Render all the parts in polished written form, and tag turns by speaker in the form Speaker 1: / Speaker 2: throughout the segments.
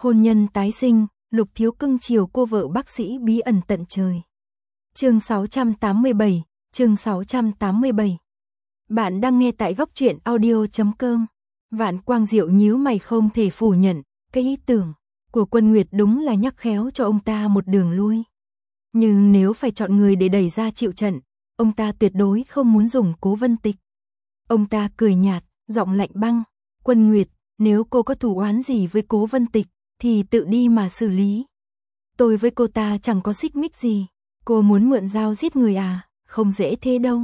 Speaker 1: Hôn nhân tái sinh, Lục Thiếu cưng chiều cô vợ bác sĩ bí ẩn tận trời. Chương 687, chương 687. Bạn đang nghe tại góc truyện audio.com. Vạn Quang Diệu nhíu mày không thể phủ nhận, cái ý tưởng của Quân Nguyệt đúng là nhắc khéo cho ông ta một đường lui. Nhưng nếu phải chọn người để đẩy ra chịu trận, ông ta tuyệt đối không muốn dùng Cố Vân Tịch. Ông ta cười nhạt, giọng lạnh băng, Quân Nguyệt, nếu cô có thù oán gì với Cố Vân Tịch, thì tự đi mà xử lý. Tôi với cô ta chẳng có xích mích gì, cô muốn mượn dao giết người à, không dễ thế đâu.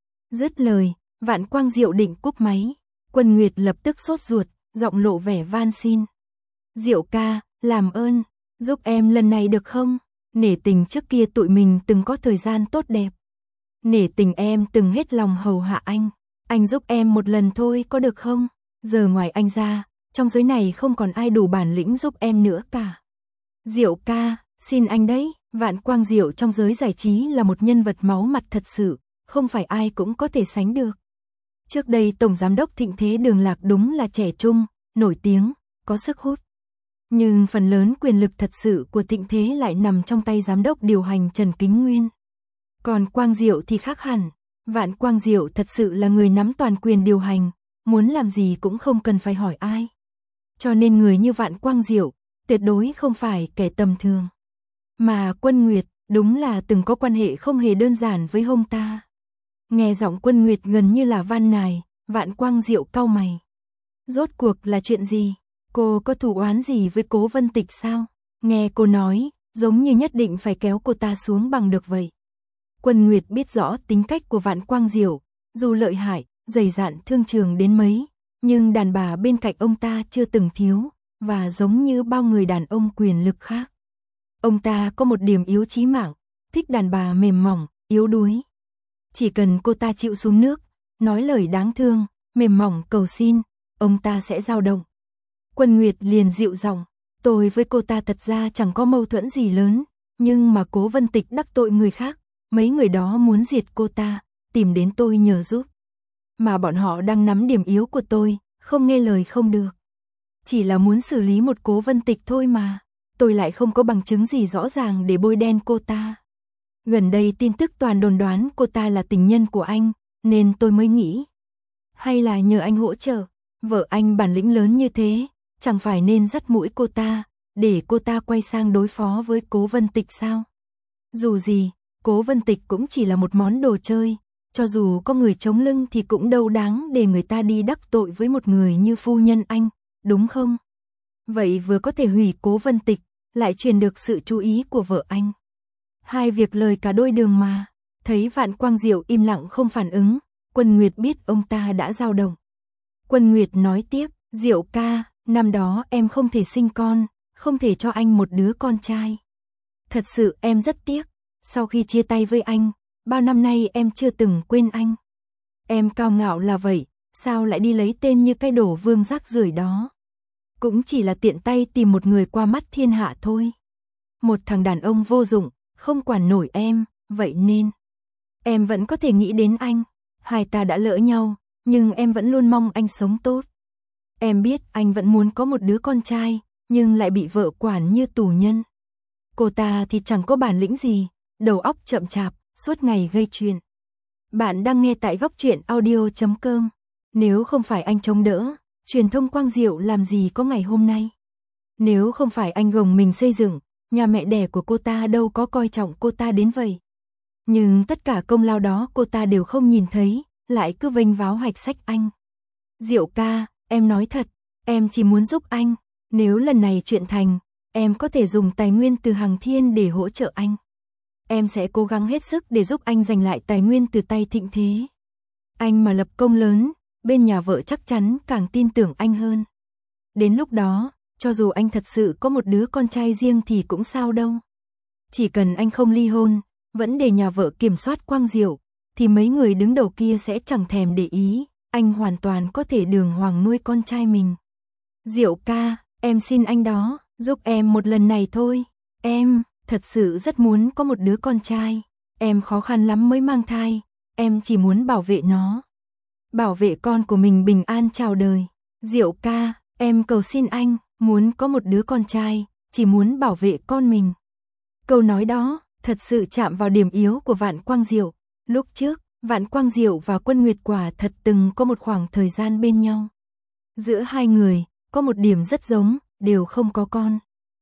Speaker 1: Dứt lời, Vạn Quang Diệu định cúp máy, Quân Nguyệt lập tức sốt ruột, giọng lộ vẻ van xin. Diệu ca, làm ơn, giúp em lần này được không? Nể tình trước kia tụi mình từng có thời gian tốt đẹp. Nể tình em từng hết lòng hầu hạ anh giúp em một lần thôi có được không? Giờ ngoài anh ra, trong giới này không còn ai đủ bản lĩnh giúp em nữa cả. Diệu ca, xin anh đấy, Vạn Quang Diệu trong giới giải trí là một nhân vật máu mặt thật sự, không phải ai cũng có thể sánh được. Trước đây Tổng Giám đốc Thịnh Thế Đường Lạc đúng là trẻ trung, nổi tiếng, có sức hút. Nhưng phần lớn quyền lực thật sự của Thịnh Thế lại nằm trong tay Giám đốc điều hành Trần Kính Nguyên. Còn Quang Diệu thì khác hẳn, Vạn Quang Diệu thật sự là người nắm toàn quyền điều hành, muốn làm gì cũng không cần phải hỏi ai. Cho nên người như Vạn Quang Diệu, tuyệt đối không phải kẻ tầm thường. Mà Quân Nguyệt, đúng là từng có quan hệ không hề đơn giản với ông ta. Nghe giọng Quân Nguyệt gần như là van nài, Vạn Quang Diệu cau mày. Rốt cuộc là chuyện gì? Cô có thù oán gì với Cố Vân Tịch sao? Nghe cô nói, giống như nhất định phải kéo cô ta xuống bằng được vậy. Quân Nguyệt biết rõ tính cách của Vạn Quang Diệu, dù lợi hại, dày dạn thương trường đến mấy, nhưng đàn bà bên cạnh ông ta chưa từng thiếu, và giống như bao người đàn ông quyền lực khác. Ông ta có một điểm yếu chí mạng, thích đàn bà mềm mỏng, yếu đuối. Chỉ cần cô ta chịu xuống nước, nói lời đáng thương, mềm mỏng cầu xin, ông ta sẽ dao động. Quân Nguyệt liền dịu giọng, tôi với cô ta thật ra chẳng có mâu thuẫn gì lớn, nhưng mà Cố Vân Tịch đắc tội người khác, mấy người đó muốn diệt cô ta, tìm đến tôi nhờ giúp. Mà bọn họ đang nắm điểm yếu của tôi, không nghe lời không được. Chỉ là muốn xử lý một Cố Vân Tịch thôi mà, tôi lại không có bằng chứng gì rõ ràng để bôi đen cô ta. Gần đây tin tức toàn đồn đoán cô ta là tình nhân của anh, nên tôi mới nghĩ. Hay là nhờ anh hỗ trợ, vợ anh bản lĩnh lớn như thế, chẳng phải nên dắt mũi cô ta, để cô ta quay sang đối phó với Cố Vân Tịch sao? Dù gì, Cố Vân Tịch cũng chỉ là một món đồ chơi, cho dù có người chống lưng thì cũng đâu đáng để người ta đi đắc tội với một người như phu nhân anh, đúng không? Vậy vừa có thể hủy Cố Vân Tịch, lại truyền được sự chú ý của vợ anh. Hai việc lời cả đôi đường mà. Thấy Vạn Quang Diệu im lặng không phản ứng, Quân Nguyệt biết ông ta đã dao động. Quân Nguyệt nói tiếp, Diệu ca, năm đó em không thể sinh con, không thể cho anh một đứa con trai. Thật sự em rất tiếc, sau khi chia tay với anh, bao năm nay em chưa từng quên anh. Em cao ngạo là vậy, sao lại đi lấy tên như cái đồ vương rác rưởi đó. Cũng chỉ là tiện tay tìm một người qua mắt thiên hạ thôi. Một thằng đàn ông vô dụng, không quản nổi em, vậy nên em vẫn có thể nghĩ đến anh. Hai ta đã lỡ nhau, nhưng em vẫn luôn mong anh sống tốt. Em biết anh vẫn muốn có một đứa con trai, nhưng lại bị vợ quản như tù nhân. Cô ta thì chẳng có bản lĩnh gì, đầu óc chậm chạp, suốt ngày gây chuyện. Bạn đang nghe tại góc truyện audio.com. Nếu không phải anh chống đỡ, truyền thông Quang Diệu làm gì có ngày hôm nay. Nếu không phải anh gồng mình xây dựng, nhà mẹ đẻ của cô ta đâu có coi trọng cô ta đến vậy. Nhưng tất cả công lao đó cô ta đều không nhìn thấy, lại cứ vênh váo hạch sách anh. Diệu ca, em nói thật, em chỉ muốn giúp anh. Nếu lần này chuyện thành, em có thể dùng tài nguyên từ Hằng Thiên để hỗ trợ anh. Em sẽ cố gắng hết sức để giúp anh giành lại tài nguyên từ tay Thịnh Thế. Anh mà lập công lớn, bên nhà vợ chắc chắn càng tin tưởng anh hơn. Đến lúc đó, cho dù anh thật sự có một đứa con trai riêng thì cũng sao đâu. Chỉ cần anh không ly hôn, vẫn để nhà vợ kiểm soát Quang Diệu, thì mấy người đứng đầu kia sẽ chẳng thèm để ý, anh hoàn toàn có thể đường hoàng nuôi con trai mình. Diệu ca, em xin anh đó, giúp em một lần này thôi. Em thật sự rất muốn có một đứa con trai. Em khó khăn lắm mới mang thai, em chỉ muốn bảo vệ nó. Bảo vệ con của mình bình an chào đời. Diệu ca, em cầu xin anh, muốn có một đứa con trai, chỉ muốn bảo vệ con mình. Câu nói đó thật sự chạm vào điểm yếu của Vạn Quang Diệu. Lúc trước, Vạn Quang Diệu và Quân Nguyệt quả thật từng có một khoảng thời gian bên nhau. Giữa hai người, có một điểm rất giống, đều không có con.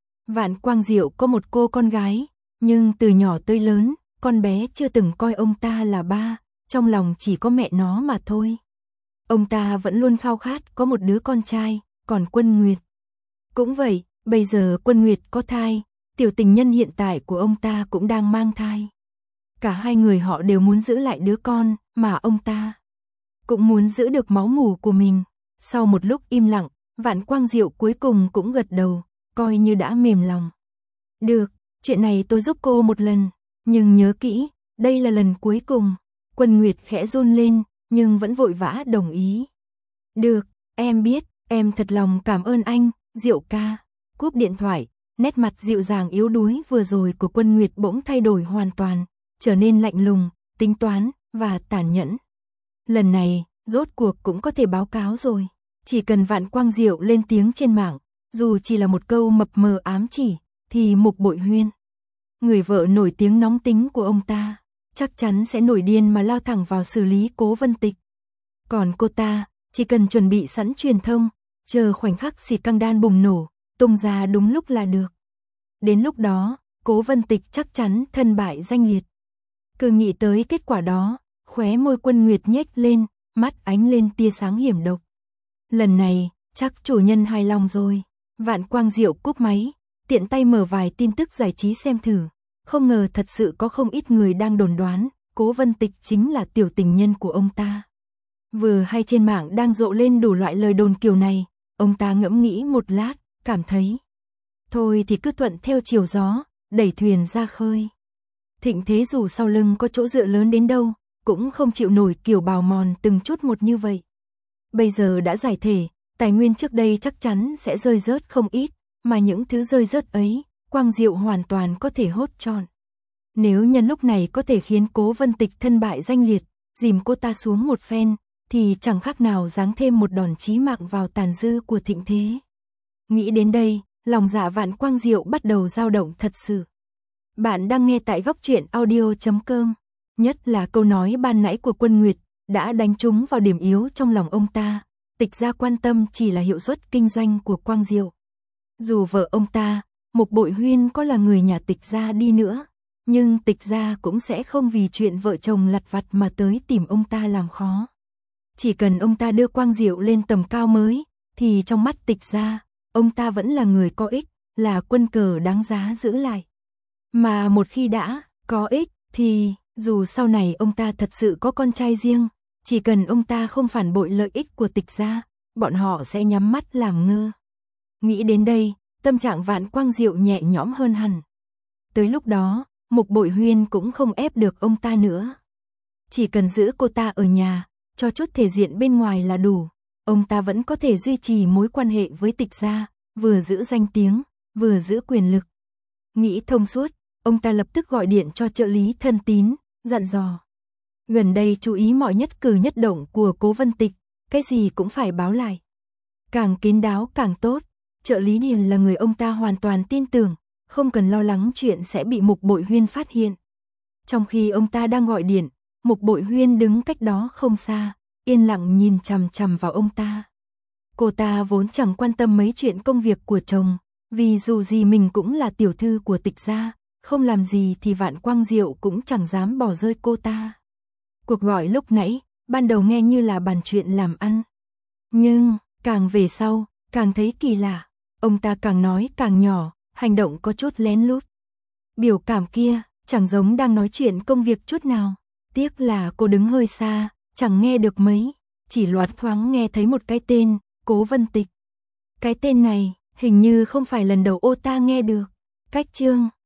Speaker 1: Vạn Quang Diệu có một cô con gái, nhưng từ nhỏ tới lớn, con bé chưa từng coi ông ta là ba, trong lòng chỉ có mẹ nó mà thôi. Ông ta vẫn luôn khao khát có một đứa con trai, còn Quân Nguyệt cũng vậy, bây giờ Quân Nguyệt có thai, tiểu tình nhân hiện tại của ông ta cũng đang mang thai. Cả hai người họ đều muốn giữ lại đứa con, mà ông ta cũng muốn giữ được máu mủ của mình. Sau một lúc im lặng, Vạn Quang Diệu cuối cùng cũng gật đầu, coi như đã mềm lòng. Được, chuyện này tôi giúp cô một lần, nhưng nhớ kỹ, đây là lần cuối cùng. Quân Nguyệt khẽ run lên, nhưng vẫn vội vã đồng ý. Được, em biết, em thật lòng cảm ơn anh, Diệu ca. Cúp điện thoại, nét mặt dịu dàng yếu đuối vừa rồi của Quân Nguyệt bỗng thay đổi hoàn toàn, trở nên lạnh lùng, tính toán, và tàn nhẫn. Lần này, rốt cuộc cũng có thể báo cáo rồi. Chỉ cần Vạn Quang Diệu lên tiếng trên mạng, dù chỉ là một câu mập mờ ám chỉ, thì Mục Bội Huyên, người vợ nổi tiếng nóng tính của ông ta, chắc chắn sẽ nổi điên mà lao thẳng vào xử lý Cố Vân Tịch. Còn cô ta, chỉ cần chuẩn bị sẵn truyền thông, chờ khoảnh khắc xì căng đan bùng nổ, tung ra đúng lúc là được. Đến lúc đó, Cố Vân Tịch chắc chắn thân bại danh liệt. Cứ nghĩ tới kết quả đó, khóe môi Quân Nguyệt nhếch lên, mắt ánh lên tia sáng hiểm độc. Lần này, chắc chủ nhân hài lòng rồi. Vạn Quang Diệu cúp máy, tiện tay mở vài tin tức giải trí xem thử. Không ngờ thật sự có không ít người đang đồn đoán, Cố Vân Tịch chính là tiểu tình nhân của ông ta. Vừa hay trên mạng đang rộ lên đủ loại lời đồn kiểu này, ông ta ngẫm nghĩ một lát, cảm thấy thôi thì cứ thuận theo chiều gió, đẩy thuyền ra khơi. Thịnh Thế dù sau lưng có chỗ dựa lớn đến đâu, cũng không chịu nổi kiểu bào mòn từng chút một như vậy. Bây giờ đã giải thể, tài nguyên trước đây chắc chắn sẽ rơi rớt không ít, mà những thứ rơi rớt ấy, Quang Diệu hoàn toàn có thể hốt trọn. Nếu nhân lúc này có thể khiến Cố Vân Tịch thân bại danh liệt, dìm cô ta xuống một phen, thì chẳng khác nào giáng thêm một đòn chí mạng vào tàn dư của Thịnh Thế. Nghĩ đến đây, lòng dạ Vạn Quang Diệu bắt đầu dao động thật sự. Bạn đang nghe tại Góc Truyện Audio.com. Nhất là câu nói ban nãy của Quân Nguyệt, đã đánh trúng vào điểm yếu trong lòng ông ta. Tịch gia quan tâm chỉ là hiệu suất kinh doanh của Quang Diệu. Dù vợ ông ta, Mục Bội Huyên có là người nhà Tịch gia đi nữa, nhưng Tịch gia cũng sẽ không vì chuyện vợ chồng lặt vặt mà tới tìm ông ta làm khó. Chỉ cần ông ta đưa Quang Diệu lên tầm cao mới, thì trong mắt Tịch gia, ông ta vẫn là người có ích, là quân cờ đáng giá giữ lại. Mà một khi đã có ích, thì dù sau này ông ta thật sự có con trai riêng, chỉ cần ông ta không phản bội lợi ích của Tịch gia, bọn họ sẽ nhắm mắt làm ngơ. Nghĩ đến đây, tâm trạng Vạn Quang Diệu nhẹ nhõm hơn hẳn. Tới lúc đó, Mục Bội Huyên cũng không ép được ông ta nữa. Chỉ cần giữ cô ta ở nhà, cho chút thể diện bên ngoài là đủ. Ông ta vẫn có thể duy trì mối quan hệ với Tịch gia, vừa giữ danh tiếng, vừa giữ quyền lực. Nghĩ thông suốt, ông ta lập tức gọi điện cho trợ lý thân tín, dặn dò. Gần đây chú ý mọi nhất cử nhất động của Cố Vân Tịch, cái gì cũng phải báo lại. Càng kín đáo càng tốt. Trợ lý Điền là người ông ta hoàn toàn tin tưởng, không cần lo lắng chuyện sẽ bị Mục Bội Huyên phát hiện. Trong khi ông ta đang gọi điện, Mục Bội Huyên đứng cách đó không xa, yên lặng nhìn chằm chằm vào ông ta. Cô ta vốn chẳng quan tâm mấy chuyện công việc của chồng, vì dù gì mình cũng là tiểu thư của Tịch gia, không làm gì thì Vạn Quang Diệu cũng chẳng dám bỏ rơi cô ta. Cuộc gọi lúc nãy, ban đầu nghe như là bàn chuyện làm ăn. Nhưng, càng về sau, càng thấy kỳ lạ. Ông ta càng nói càng nhỏ, hành động có chút lén lút. Biểu cảm kia, chẳng giống đang nói chuyện công việc chút nào. Tiếc là cô đứng hơi xa, chẳng nghe được mấy. Chỉ loáng thoáng nghe thấy một cái tên, Cố Vân Tịch. Cái tên này, hình như không phải lần đầu ô ta nghe được. Cách chương